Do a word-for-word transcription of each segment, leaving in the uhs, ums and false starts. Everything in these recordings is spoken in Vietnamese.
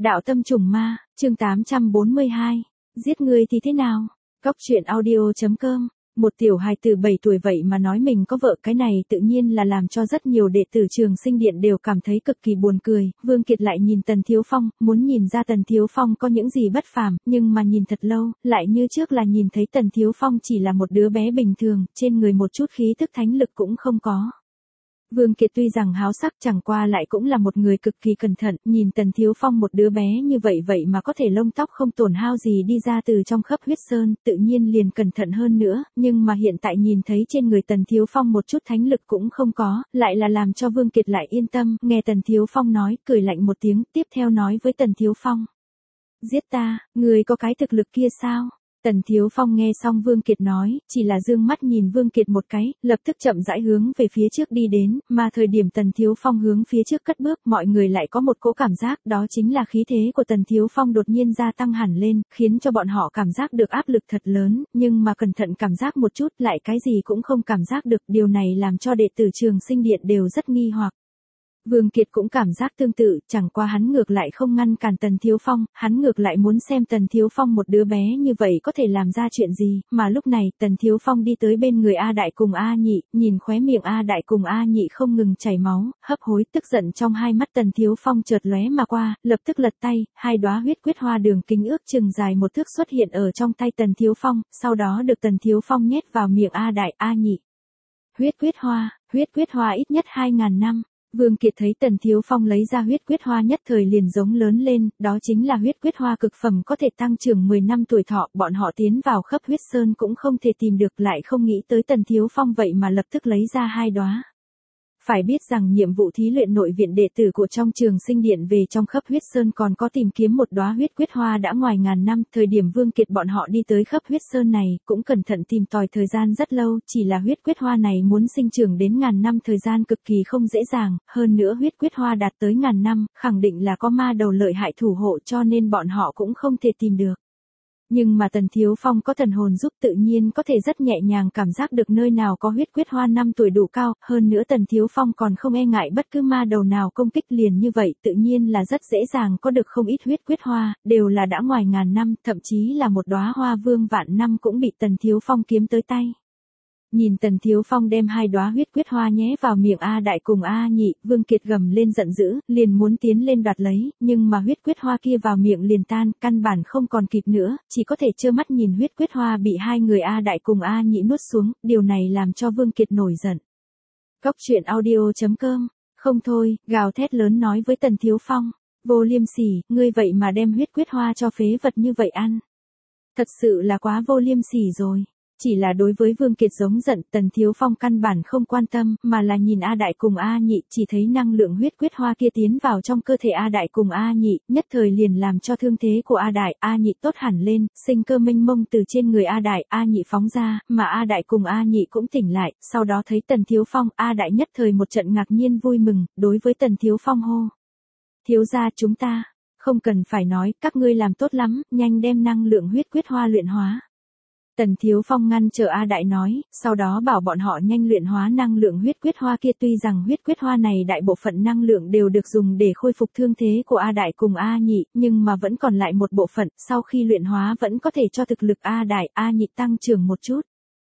Đạo tâm trùng ma, chương tám trăm bốn mươi hai. Giết người thì thế nào? Cóc truyện audio.com. Một tiểu hài tử bảy tuổi vậy mà nói mình có vợ, cái này tự nhiên là làm cho rất nhiều đệ tử Trường Sinh Điện đều cảm thấy cực kỳ buồn cười. Vương Kiệt lại nhìn Tần Thiếu Phong, muốn nhìn ra Tần Thiếu Phong có những gì bất phàm, nhưng mà nhìn thật lâu, lại như trước là nhìn thấy Tần Thiếu Phong chỉ là một đứa bé bình thường, trên người một chút khí tức thánh lực cũng không có. Vương Kiệt tuy rằng háo sắc, chẳng qua lại cũng là một người cực kỳ cẩn thận, nhìn Tần Thiếu Phong một đứa bé như vậy vậy mà có thể lông tóc không tổn hao gì đi ra từ trong khắp huyết sơn, tự nhiên liền cẩn thận hơn nữa, nhưng mà hiện tại nhìn thấy trên người Tần Thiếu Phong một chút thánh lực cũng không có, lại là làm cho Vương Kiệt lại yên tâm, nghe Tần Thiếu Phong nói, cười lạnh một tiếng, tiếp theo nói với Tần Thiếu Phong. Giết ta, người có cái thực lực kia sao? Tần Thiếu Phong nghe xong Vương Kiệt nói, chỉ là dương mắt nhìn Vương Kiệt một cái, lập tức chậm rãi hướng về phía trước đi đến, mà thời điểm Tần Thiếu Phong hướng phía trước cất bước, mọi người lại có một cỗ cảm giác, đó chính là khí thế của Tần Thiếu Phong đột nhiên gia tăng hẳn lên, khiến cho bọn họ cảm giác được áp lực thật lớn, nhưng mà cẩn thận cảm giác một chút, lại cái gì cũng không cảm giác được, điều này làm cho đệ tử Trường Sinh Điện đều rất nghi hoặc. Vương Kiệt cũng cảm giác tương tự, chẳng qua hắn ngược lại không ngăn cản Tần Thiếu Phong, hắn ngược lại muốn xem Tần Thiếu Phong một đứa bé như vậy có thể làm ra chuyện gì, mà lúc này Tần Thiếu Phong đi tới bên người A Đại cùng A Nhị, nhìn khóe miệng A Đại cùng A Nhị không ngừng chảy máu, hấp hối, tức giận trong hai mắt Tần Thiếu Phong chợt lóe mà qua, lập tức lật tay, hai đóa huyết quyết hoa đường kính ước chừng dài một thước xuất hiện ở trong tay Tần Thiếu Phong, sau đó được Tần Thiếu Phong nhét vào miệng A Đại, A Nhị. Huyết quyết hoa, huyết quyết hoa ít nhất hai ngàn năm. Vương Kiệt thấy Tần Thiếu Phong lấy ra huyết quyết hoa nhất thời liền giống lớn lên, đó chính là huyết quyết hoa cực phẩm có thể tăng trưởng mười năm tuổi thọ, bọn họ tiến vào khắp huyết sơn cũng không thể tìm được, lại không nghĩ tới Tần Thiếu Phong vậy mà lập tức lấy ra hai đóa. Phải biết rằng nhiệm vụ thí luyện nội viện đệ tử của trong Trường Sinh Điện về trong khắp huyết sơn còn có tìm kiếm một đóa huyết quyết hoa đã ngoài ngàn năm, thời điểm Vương Kiệt bọn họ đi tới khắp huyết sơn này, cũng cẩn thận tìm tòi thời gian rất lâu, chỉ là huyết quyết hoa này muốn sinh trưởng đến ngàn năm thời gian cực kỳ không dễ dàng, hơn nữa huyết quyết hoa đạt tới ngàn năm, khẳng định là có ma đầu lợi hại thủ hộ cho nên bọn họ cũng không thể tìm được. Nhưng mà Tần Thiếu Phong có thần hồn giúp tự nhiên có thể rất nhẹ nhàng cảm giác được nơi nào có huyết quyết hoa năm tuổi đủ cao, hơn nữa Tần Thiếu Phong còn không e ngại bất cứ ma đầu nào công kích liền như vậy, tự nhiên là rất dễ dàng có được không ít huyết quyết hoa, đều là đã ngoài ngàn năm, thậm chí là một đóa hoa vương vạn năm cũng bị Tần Thiếu Phong kiếm tới tay. Nhìn Tần Thiếu Phong đem hai đóa huyết quyết hoa nhé vào miệng A Đại cùng A Nhị, Vương Kiệt gầm lên giận dữ, liền muốn tiến lên đoạt lấy, nhưng mà huyết quyết hoa kia vào miệng liền tan, căn bản không còn kịp nữa, chỉ có thể trơ mắt nhìn huyết quyết hoa bị hai người A Đại cùng A Nhị nuốt xuống, điều này làm cho Vương Kiệt nổi giận. Cóc truyện audio.com. Không thôi, gào thét lớn nói với Tần Thiếu Phong, vô liêm sỉ, ngươi vậy mà đem huyết quyết hoa cho phế vật như vậy ăn. Thật sự là quá vô liêm sỉ rồi. Chỉ là đối với Vương Kiệt giống giận, Tần Thiếu Phong căn bản không quan tâm, mà là nhìn A Đại cùng A Nhị, chỉ thấy năng lượng huyết quyết hoa kia tiến vào trong cơ thể A Đại cùng A Nhị, nhất thời liền làm cho thương thế của A Đại, A Nhị tốt hẳn lên, sinh cơ mênh mông từ trên người A Đại, A Nhị phóng ra, mà A Đại cùng A Nhị cũng tỉnh lại, sau đó thấy Tần Thiếu Phong, A Đại nhất thời một trận ngạc nhiên vui mừng, đối với Tần Thiếu Phong hô. Thiếu gia chúng ta, không cần phải nói, các ngươi làm tốt lắm, nhanh đem năng lượng huyết quyết hoa luyện hóa. Tần Thiếu Phong ngăn chờ A Đại nói, sau đó bảo bọn họ nhanh luyện hóa năng lượng huyết quyết hoa kia, tuy rằng huyết quyết hoa này đại bộ phận năng lượng đều được dùng để khôi phục thương thế của A Đại cùng A Nhị, nhưng mà vẫn còn lại một bộ phận, sau khi luyện hóa vẫn có thể cho thực lực A Đại, A Nhị tăng trưởng một chút.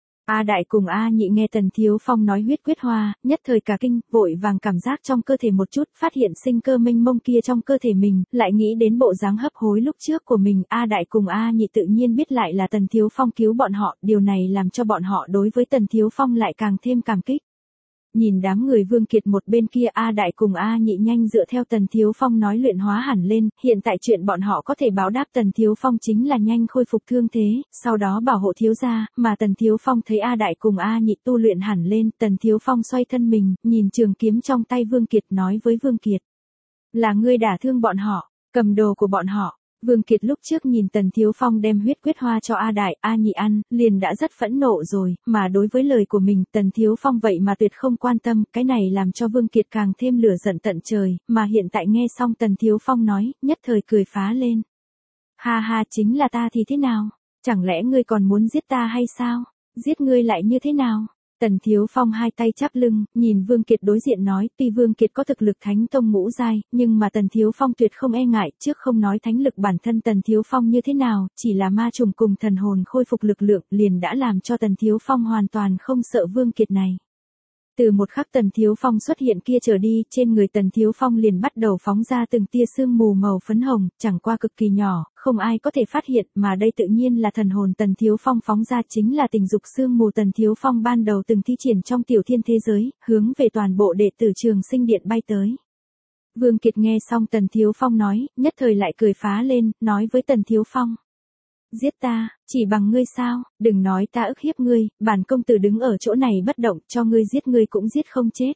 A Đại cùng A Nhị nghe Tần Thiếu Phong nói huyết quyết hoa, nhất thời cả kinh, vội vàng cảm giác trong cơ thể một chút, phát hiện sinh cơ mênh mông kia trong cơ thể mình, lại nghĩ đến bộ dáng hấp hối lúc trước của mình, A Đại cùng A Nhị tự nhiên biết lại là Tần Thiếu Phong cứu bọn họ, điều này làm cho bọn họ đối với Tần Thiếu Phong lại càng thêm cảm kích. Nhìn đám người Vương Kiệt một bên kia, A Đại cùng A Nhị nhanh dựa theo Tần Thiếu Phong nói luyện hóa hẳn lên, hiện tại chuyện bọn họ có thể báo đáp Tần Thiếu Phong chính là nhanh khôi phục thương thế, sau đó bảo hộ thiếu gia, mà Tần Thiếu Phong thấy A Đại cùng A Nhị tu luyện hẳn lên, Tần Thiếu Phong xoay thân mình, nhìn trường kiếm trong tay Vương Kiệt nói với Vương Kiệt. Là ngươi đả thương bọn họ, cầm đồ của bọn họ. Vương Kiệt lúc trước nhìn Tần Thiếu Phong đem huyết quyết hoa cho A Đại, A Nhị ăn, liền đã rất phẫn nộ rồi, mà đối với lời của mình, Tần Thiếu Phong vậy mà tuyệt không quan tâm, cái này làm cho Vương Kiệt càng thêm lửa giận tận trời, mà hiện tại nghe xong Tần Thiếu Phong nói, nhất thời cười phá lên. Ha ha, chính là ta thì thế nào? Chẳng lẽ ngươi còn muốn giết ta hay sao? Giết ngươi lại như thế nào? Tần Thiếu Phong hai tay chắp lưng, nhìn Vương Kiệt đối diện nói, tuy Vương Kiệt có thực lực thánh tông ngũ giai, nhưng mà Tần Thiếu Phong tuyệt không e ngại, trước không nói thánh lực bản thân Tần Thiếu Phong như thế nào, chỉ là ma trùng cùng thần hồn khôi phục lực lượng liền đã làm cho Tần Thiếu Phong hoàn toàn không sợ Vương Kiệt này. Từ một khắc Tần Thiếu Phong xuất hiện kia trở đi, trên người Tần Thiếu Phong liền bắt đầu phóng ra từng tia sương mù màu phấn hồng, chẳng qua cực kỳ nhỏ, không ai có thể phát hiện, mà đây tự nhiên là thần hồn Tần Thiếu Phong phóng ra chính là tình dục sương mù Tần Thiếu Phong ban đầu từng thi triển trong tiểu thiên thế giới, hướng về toàn bộ đệ tử Trường Sinh Điện bay tới. Vương Kiệt nghe xong Tần Thiếu Phong nói, nhất thời lại cười phá lên, nói với Tần Thiếu Phong. Giết ta, chỉ bằng ngươi sao, đừng nói ta ức hiếp ngươi, bản công tử đứng ở chỗ này bất động, cho ngươi giết ngươi cũng giết không chết.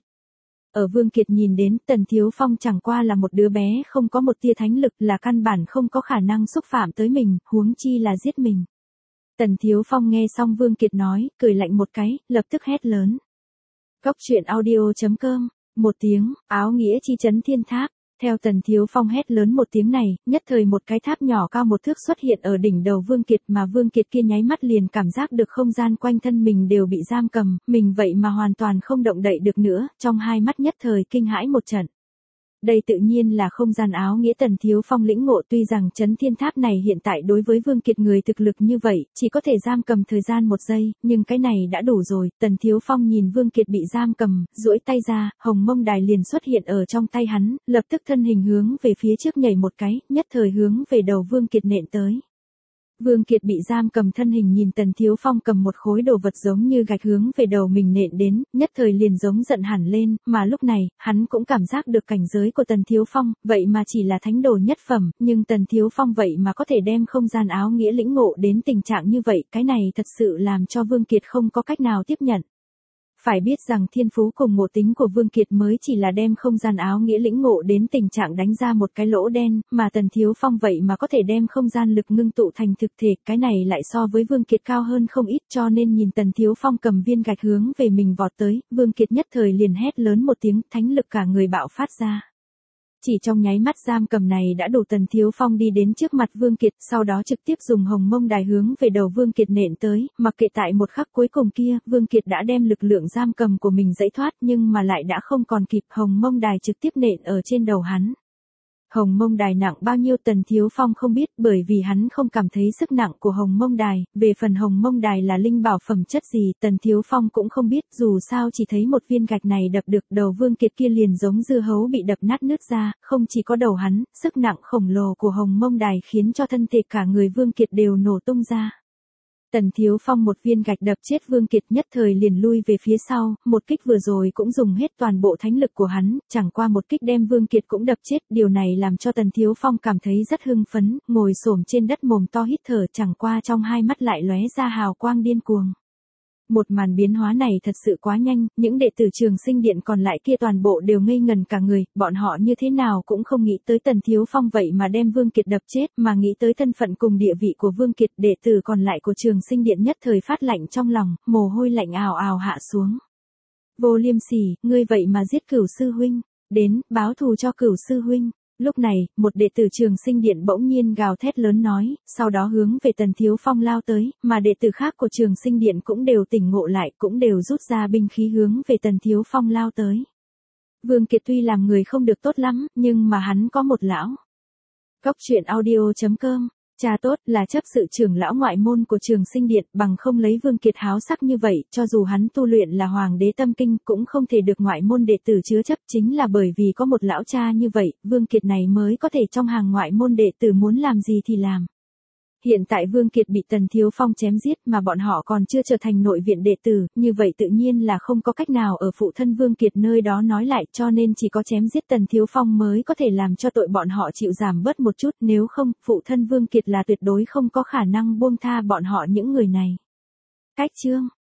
Ở Vương Kiệt nhìn đến, Tần Thiếu Phong chẳng qua là một đứa bé không có một tia thánh lực, là căn bản không có khả năng xúc phạm tới mình, huống chi là giết mình. Tần Thiếu Phong nghe xong Vương Kiệt nói, cười lạnh một cái, lập tức hét lớn. Cốc truyện audio chấm com, một tiếng, áo nghĩa chi chấn thiên tháp. Theo Tần Thiếu Phong hét lớn một tiếng này, nhất thời một cái tháp nhỏ cao một thước xuất hiện ở đỉnh đầu Vương Kiệt, mà Vương Kiệt kia nháy mắt liền cảm giác được không gian quanh thân mình đều bị giam cầm, mình vậy mà hoàn toàn không động đậy được nữa, trong hai mắt nhất thời kinh hãi một trận. Đây tự nhiên là không gian áo nghĩa Tần Thiếu Phong lĩnh ngộ, tuy rằng chấn thiên tháp này hiện tại đối với Vương Kiệt người thực lực như vậy, chỉ có thể giam cầm thời gian một giây, nhưng cái này đã đủ rồi. Tần Thiếu Phong nhìn Vương Kiệt bị giam cầm, duỗi tay ra, hồng mông đài liền xuất hiện ở trong tay hắn, lập tức thân hình hướng về phía trước nhảy một cái, nhất thời hướng về đầu Vương Kiệt nện tới. Vương Kiệt bị giam cầm thân hình nhìn Tần Thiếu Phong cầm một khối đồ vật giống như gạch hướng về đầu mình nện đến, nhất thời liền giống giận hẳn lên, mà lúc này, hắn cũng cảm giác được cảnh giới của Tần Thiếu Phong, vậy mà chỉ là thánh đồ nhất phẩm, nhưng Tần Thiếu Phong vậy mà có thể đem không gian áo nghĩa lĩnh ngộ đến tình trạng như vậy, cái này thật sự làm cho Vương Kiệt không có cách nào tiếp nhận. Phải biết rằng thiên phú cùng ngộ tính của Vương Kiệt mới chỉ là đem không gian áo nghĩa lĩnh ngộ đến tình trạng đánh ra một cái lỗ đen, mà Tần Thiếu Phong vậy mà có thể đem không gian lực ngưng tụ thành thực thể, cái này lại so với Vương Kiệt cao hơn không ít, cho nên nhìn Tần Thiếu Phong cầm viên gạch hướng về mình vọt tới, Vương Kiệt nhất thời liền hét lớn một tiếng, thánh lực cả người bạo phát ra. Chỉ trong nháy mắt giam cầm này đã đủ Tần Thiếu Phong đi đến trước mặt Vương Kiệt, sau đó trực tiếp dùng hồng mông đài hướng về đầu Vương Kiệt nện tới, mặc kệ tại một khắc cuối cùng kia, Vương Kiệt đã đem lực lượng giam cầm của mình dãy thoát nhưng mà lại đã không còn kịp, hồng mông đài trực tiếp nện ở trên đầu hắn. Hồng mông đài nặng bao nhiêu Tần Thiếu Phong không biết, bởi vì hắn không cảm thấy sức nặng của hồng mông đài, về phần hồng mông đài là linh bảo phẩm chất gì Tần Thiếu Phong cũng không biết, dù sao chỉ thấy một viên gạch này đập được đầu Vương Kiệt kia liền giống dưa hấu bị đập nát nứt ra, không chỉ có đầu hắn, sức nặng khổng lồ của hồng mông đài khiến cho thân thể cả người Vương Kiệt đều nổ tung ra. Tần Thiếu Phong một viên gạch đập chết Vương Kiệt nhất thời liền lui về phía sau, một kích vừa rồi cũng dùng hết toàn bộ thánh lực của hắn, chẳng qua một kích đem Vương Kiệt cũng đập chết, điều này làm cho Tần Thiếu Phong cảm thấy rất hưng phấn, ngồi xổm trên đất mồm to hít thở, chẳng qua trong hai mắt lại lóe ra hào quang điên cuồng. Một màn biến hóa này thật sự quá nhanh, những đệ tử Trường Sinh Điện còn lại kia toàn bộ đều ngây ngần cả người, bọn họ như thế nào cũng không nghĩ tới Tần Thiếu Phong vậy mà đem Vương Kiệt đập chết, mà nghĩ tới thân phận cùng địa vị của Vương Kiệt, đệ tử còn lại của Trường Sinh Điện nhất thời phát lạnh trong lòng, mồ hôi lạnh ào ào hạ xuống. Vô Liêm Sỉ, ngươi vậy mà giết Cửu sư huynh, đến, báo thù cho Cửu sư huynh. Lúc này, một đệ tử Trường Sinh Điện bỗng nhiên gào thét lớn nói, sau đó hướng về Tần Thiếu Phong lao tới, mà đệ tử khác của Trường Sinh Điện cũng đều tỉnh ngộ lại, cũng đều rút ra binh khí hướng về Tần Thiếu Phong lao tới. Vương Kiệt tuy làm người không được tốt lắm, nhưng mà hắn có một lão. Cốc truyện audio chấm com, cha tốt là chấp sự trưởng lão ngoại môn của Trường Sinh Điện, bằng không lấy Vương Kiệt háo sắc như vậy, cho dù hắn tu luyện là Hoàng đế tâm kinh cũng không thể được ngoại môn đệ tử chứa chấp, chính là bởi vì có một lão cha như vậy, Vương Kiệt này mới có thể trong hàng ngoại môn đệ tử muốn làm gì thì làm. Hiện tại Vương Kiệt bị Tần Thiếu Phong chém giết mà bọn họ còn chưa trở thành nội viện đệ tử, như vậy tự nhiên là không có cách nào ở phụ thân Vương Kiệt nơi đó nói lại, cho nên chỉ có chém giết Tần Thiếu Phong mới có thể làm cho tội bọn họ chịu giảm bớt một chút, nếu không, phụ thân Vương Kiệt là tuyệt đối không có khả năng buông tha bọn họ những người này. Cách chương